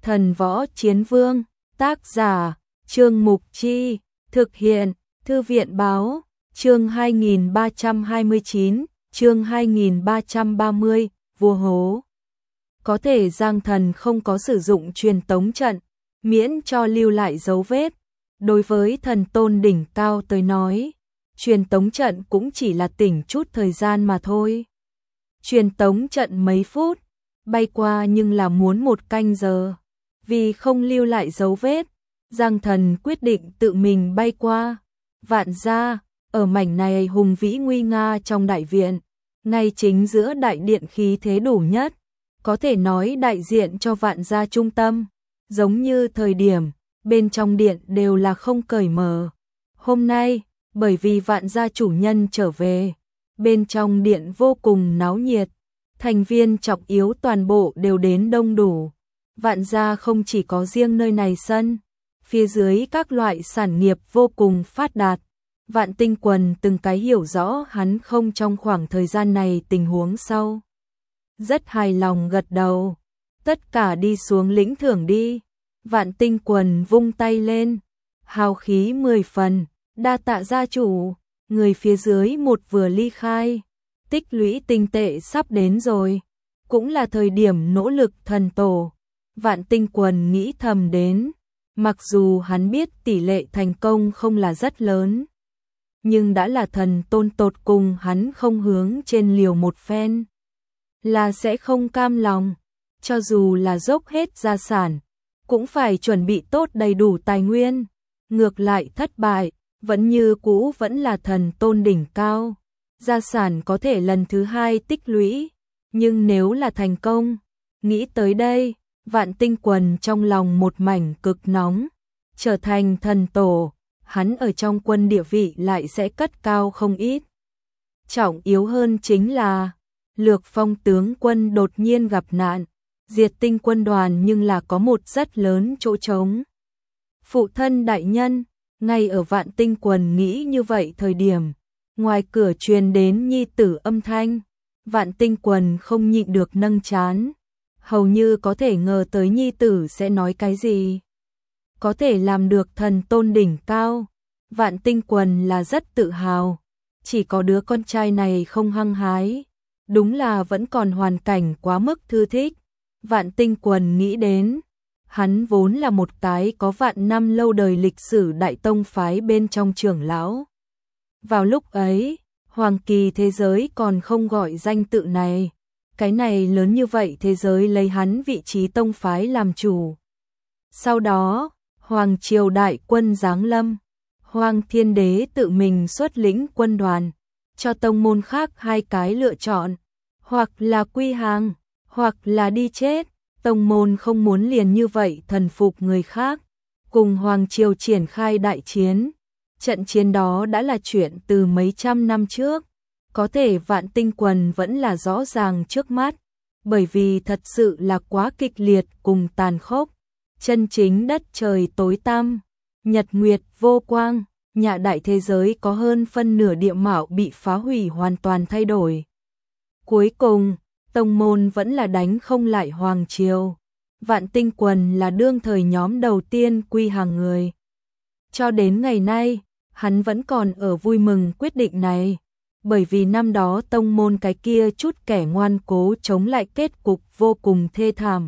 Thần Võ Chiến Vương, tác giả, Trương Mục Chi, thực hiện, Thư viện Báo, chương 2329, chương 2330, vua hố. Có thể Giang Thần không có sử dụng truyền tống trận, miễn cho lưu lại dấu vết. Đối với thần tôn đỉnh cao tới nói, truyền tống trận cũng chỉ là tỉnh chút thời gian mà thôi. Truyền tống trận mấy phút, bay qua nhưng là muốn 1 canh giờ. Vì không lưu lại dấu vết, Giang Thần quyết định tự mình bay qua. Vạn gia, ở mảnh này hùng vĩ nguy nga trong đại viện, ngay chính giữa đại điện khí thế đủ nhất, có thể nói đại diện cho Vạn gia trung tâm, giống như thời điểm bên trong điện đều là không cởi mở. Hôm nay, bởi vì Vạn gia chủ nhân trở về, bên trong điện vô cùng náo nhiệt, thành viên trọng yếu toàn bộ đều đến đông đủ. Vạn gia không chỉ có riêng nơi này sân, phía dưới các loại sản nghiệp vô cùng phát đạt. Vạn Tinh Quần từng cái hiểu rõ hắn không trong khoảng thời gian này tình huống sau. Rất hài lòng gật đầu. Tất cả đi xuống lĩnh thưởng đi. Vạn Tinh Quần vung tay lên. Hào khí 10 phần. Đa tạ gia chủ. Người phía dưới một vừa ly khai. Tích lũy tinh tệ sắp đến rồi. Cũng là thời điểm nỗ lực thần tổ. Vạn Tinh Quần nghĩ thầm đến. Mặc dù hắn biết tỷ lệ thành công không là rất lớn, nhưng đã là thần tôn tột cùng, hắn không hướng trên liều một phen là sẽ không cam lòng. Cho dù là dốc hết gia sản, cũng phải chuẩn bị tốt đầy đủ tài nguyên. Ngược lại thất bại, vẫn như cũ vẫn là thần tôn đỉnh cao. Gia sản có thể lần thứ 2 tích lũy, nhưng nếu là thành công, nghĩ tới đây, Vạn Tinh Quần trong lòng một mảnh cực nóng. Trở thành thần tổ, hắn ở trong quân địa vị lại sẽ cất cao không ít. Trọng yếu hơn chính là, Lược Phong tướng quân đột nhiên gặp nạn, diệt tinh quân đoàn nhưng là có một rất lớn chỗ trống. Phụ thân đại nhân, ngay ở Vạn Tinh Quần nghĩ như vậy thời điểm, ngoài cửa truyền đến nhi tử âm thanh. Vạn Tinh Quần không nhịn được nâng trán, hầu như có thể ngờ tới nhi tử sẽ nói cái gì. Có thể làm được thần tôn đỉnh cao, Vạn Tinh Quần là rất tự hào. Chỉ có đứa con trai này không hăng hái, đúng là vẫn còn hoàn cảnh quá mức thư thích. Vạn Tinh Quần nghĩ đến, hắn vốn là một cái có vạn năm lâu đời lịch sử đại tông phái bên trong trưởng lão. Vào lúc ấy, Hoàng Kỳ thế giới còn không gọi danh tự này. Cái này lớn như vậy thế giới lấy hắn vị trí tông phái làm chủ. Sau đó, Hoàng triều đại quân giáng lâm, Hoàng Thiên Đế tự mình xuất lĩnh quân đoàn, cho tông môn khác 2 cái lựa chọn, hoặc là quy hàng, hoặc là đi chết. Tông môn không muốn liền như vậy thần phục người khác, cùng Hoàng triều triển khai đại chiến. Trận chiến đó đã là chuyện từ mấy trăm năm trước, có thể Vạn Tinh Quần vẫn là rõ ràng trước mắt, bởi vì thật sự là quá kịch liệt cùng tàn khốc. Chân chính đất trời tối tăm, nhật nguyệt vô quang, nhà đại thế giới có hơn phân nửa địa mạo bị phá hủy hoàn toàn thay đổi. Cuối cùng, tông môn vẫn là đánh không lại Hoàng triều. Vạn Tinh Quần là đương thời nhóm đầu tiên quy hàng người. Cho đến ngày nay, hắn vẫn còn ở vui mừng quyết định này, bởi vì năm đó tông môn cái kia chút kẻ ngoan cố chống lại kết cục vô cùng thê thảm.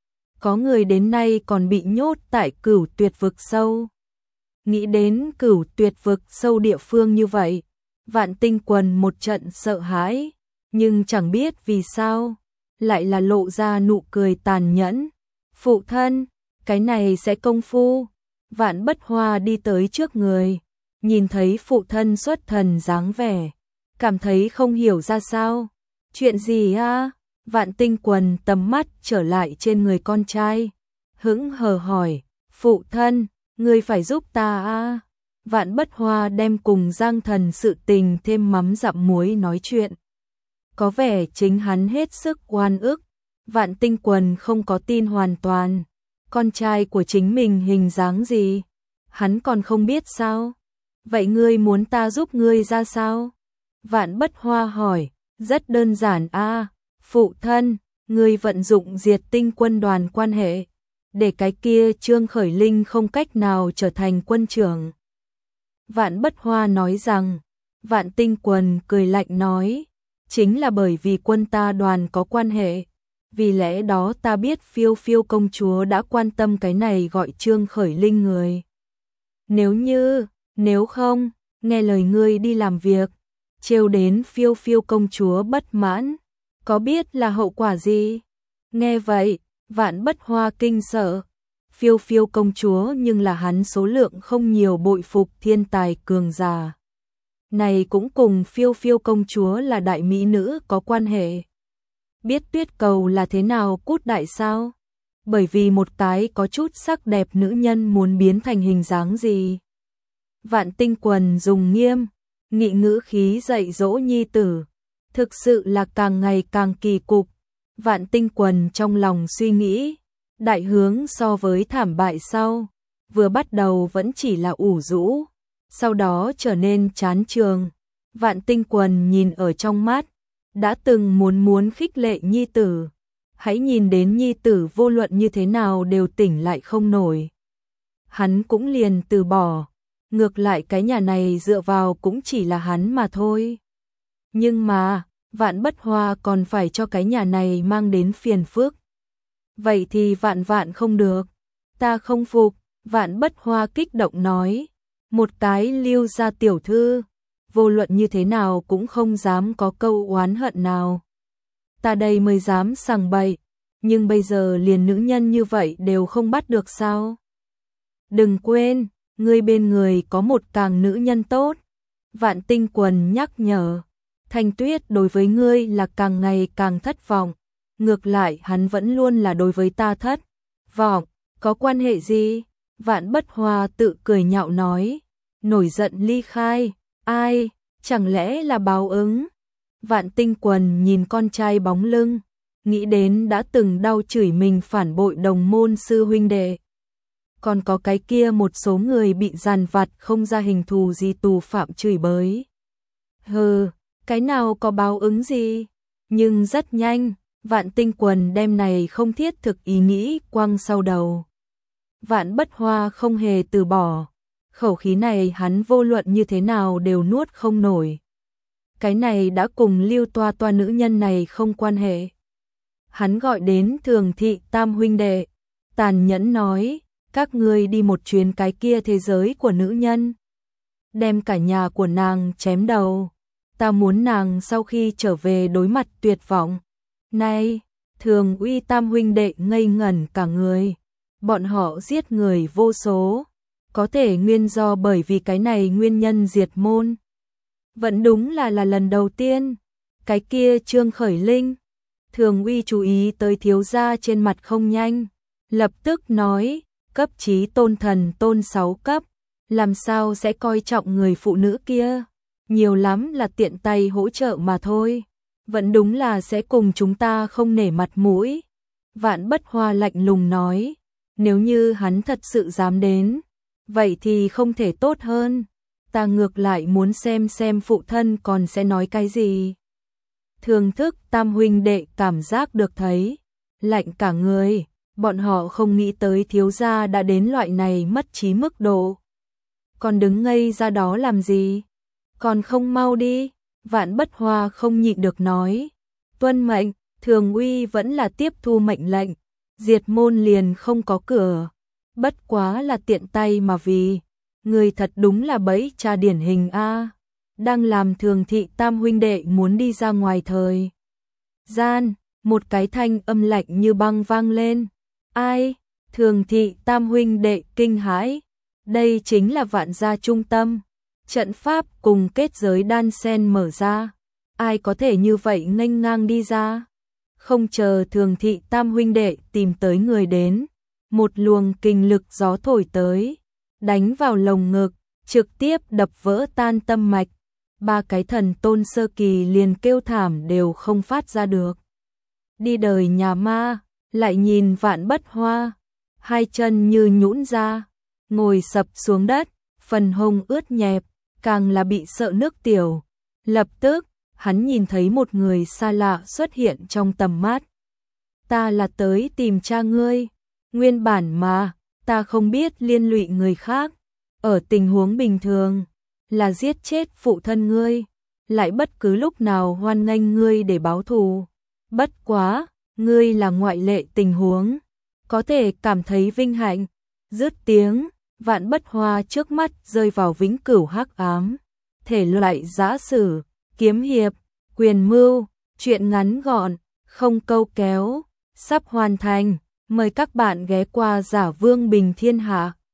Có người đến nay còn bị nhốt tại Cửu Tuyệt vực sâu. Nghĩ đến Cửu Tuyệt vực sâu địa phương như vậy, Vạn Tinh Quần một trận sợ hãi, nhưng chẳng biết vì sao, lại là lộ ra nụ cười tàn nhẫn. Phụ thân, cái này sẽ công phu. Vạn Bất Hoa đi tới trước người, nhìn thấy phụ thân xuất thần dáng vẻ, cảm thấy không hiểu ra sao. Chuyện gì a? Vạn Tinh Quần tầm mắt trở lại trên người con trai, hững hờ hỏi, phụ thân, ngươi phải giúp ta a. Vạn Bất Hoa đem cùng Giang Thần sự tình thêm mắm dặm muối nói chuyện. Có vẻ chính hắn hết sức oan ức. Vạn Tinh Quần không có tin hoàn toàn. Con trai của chính mình hình dáng gì, hắn còn không biết sao? Vậy ngươi muốn ta giúp ngươi ra sao? Vạn Bất Hoa hỏi. Rất đơn giản a, phụ thân, ngươi vận dụng diệt tinh quân đoàn quan hệ, để cái kia Trương Khởi Linh không cách nào trở thành quân trưởng. Vạn Bất Hoa nói rằng, Vạn Tinh Quần cười lạnh nói, chính là bởi vì quân ta đoàn có quan hệ, vì lẽ đó ta biết Phiêu Phiêu công chúa đã quan tâm cái này gọi Trương Khởi Linh người. Nếu không, nghe lời ngươi đi làm việc, trêu đến Phiêu Phiêu công chúa bất mãn, có biết là hậu quả gì? Nghe vậy, Vạn Bất Hoa kinh sợ. Phiêu Phiêu công chúa nhưng là hắn số lượng không nhiều bội phục thiên tài cường giả. Này cũng cùng Phiêu Phiêu công chúa là đại mỹ nữ có quan hệ. Biết Tuyết Cầu là thế nào cút đại sao? Bởi vì một cái có chút sắc đẹp nữ nhân muốn biến thành hình dáng gì? Vạn Tinh Quần dùng nghiêm nghị ngữ khí dạy dỗ nhi tử, thực sự là càng ngày càng kỳ cục. Vạn Tinh Quần trong lòng suy nghĩ, đại hướng so với thảm bại sau, vừa bắt đầu vẫn chỉ là ủ rũ, sau đó trở nên chán trường. Vạn Tinh Quần nhìn ở trong mắt, đã từng muốn khích lệ nhi tử, hãy nhìn đến nhi tử vô luận như thế nào đều tỉnh lại không nổi. Hắn cũng liền từ bỏ, ngược lại cái nhà này dựa vào cũng chỉ là hắn mà thôi. Nhưng mà, Vạn Bất Hoa còn phải cho cái nhà này mang đến phiền phức. Vậy thì vạn không được, ta không phục. Vạn Bất Hoa kích động nói, một cái Lưu gia tiểu thư, vô luận như thế nào cũng không dám có câu oán hận nào. Ta đây mới dám sằng bậy, nhưng bây giờ liền nữ nhân như vậy đều không bắt được sao? Đừng quên, ngươi bên người có một càng nữ nhân tốt. Vạn Tinh Quần nhắc nhở, Thanh Tuyết đối với ngươi là càng ngày càng thất vọng, ngược lại hắn vẫn luôn là đối với ta thất vọng, có quan hệ gì? Vạn Bất Hoa tự cười nhạo nói, nổi giận ly khai, ai, chẳng lẽ là báo ứng? Vạn Tinh Quần nhìn con trai bóng lưng, nghĩ đến đã từng đau chửi mình phản bội đồng môn sư huynh đệ. Còn có cái kia một số người bị dằn vặt không ra hình thù gì tù phạm chửi bới. Hừ, cái nào có báo ứng gì? Nhưng rất nhanh, Vạn Tinh Quần đem này không thiết thực ý nghĩ quăng sau đầu. Vạn Bất Hoa không hề từ bỏ, khẩu khí này hắn vô luận như thế nào đều nuốt không nổi. Cái này đã cùng Lưu Toa Toa nữ nhân này không quan hệ. Hắn gọi đến Thường Thị Tam huynh đệ, tàn nhẫn nói, các ngươi đi một chuyến cái kia thế giới của nữ nhân, đem cả nhà của nàng chém đầu. Ta muốn nàng sau khi trở về đối mặt tuyệt vọng. Này, Thường Uy Tam huynh đệ ngây ngẩn cả người. Bọn họ giết người vô số, có thể nguyên do bởi vì cái này nguyên nhân diệt môn. Vẫn đúng là lần đầu tiên. Cái kia Trương Khởi Linh. Thường Uy chú ý tới thiếu gia trên mặt không nhanh, lập tức nói, cấp chí tôn thần tôn 6 cấp, làm sao sẽ coi trọng người phụ nữ kia, nhiều lắm là tiện tay hỗ trợ mà thôi, vẫn đúng là sẽ cùng chúng ta không nể mặt mũi. Vạn Bất Hoa lạnh lùng nói, nếu như hắn thật sự dám đến, vậy thì không thể tốt hơn, ta ngược lại muốn xem phụ thân còn sẽ nói cái gì. Thường Thức Tam huynh đệ cảm giác được thấy lạnh cả người, bọn họ không nghĩ tới thiếu gia đã đến loại này mất trí mức độ. Còn đứng ngây ra đó làm gì? Còn không mau đi. Vạn Bất Hoa không nhịn được nói, tuân mệnh. Thường Uy vẫn là tiếp thu mệnh lệnh, diệt môn liền không có cửa, bất quá là tiện tay mà vì. Người thật đúng là bẫy cha điển hình a. Đang làm Thường Thị Tam huynh đệ muốn đi ra ngoài thời gian, một cái thanh âm lạnh như băng vang lên. Ai? Thường Thị Tam huynh đệ kinh hãi. Đây chính là Vạn gia trung tâm, trận pháp cùng kết giới đan sen mở ra, ai có thể như vậy nghênh ngang đi ra? Không chờ Thường Thị Tam huynh đệ tìm tới người đến, một luồng kinh lực gió thổi tới, đánh vào lồng ngực, trực tiếp đập vỡ tan tâm mạch. Ba cái thần tôn sơ kỳ liền kêu thảm đều không phát ra được. Đi đời nhà ma, lại nhìn Vạn Bất Hoa, hai chân như nhũn ra, ngồi sập xuống đất, phần hông ướt nhẹp, càng là bị sợ nước tiểu. Lập tức, hắn nhìn thấy một người xa lạ xuất hiện trong tầm mắt. Ta là tới tìm cha ngươi. Nguyên bản mà, ta không biết liên lụy người khác, ở tình huống bình thường, là giết chết phụ thân ngươi, lại bất cứ lúc nào hoan nghênh ngươi để báo thù. Bất quá, ngươi là ngoại lệ tình huống, có thể cảm thấy vinh hạnh. Dứt tiếng, Vạn Bất Hoa trước mắt rơi vào vĩnh cửu hắc ám. Thể loại giã sử, kiếm hiệp, quyền mưu, truyện ngắn gọn, không câu kéo, sắp hoàn thành. Mời các bạn ghé qua Giả Vương Bình Thiên Hạ.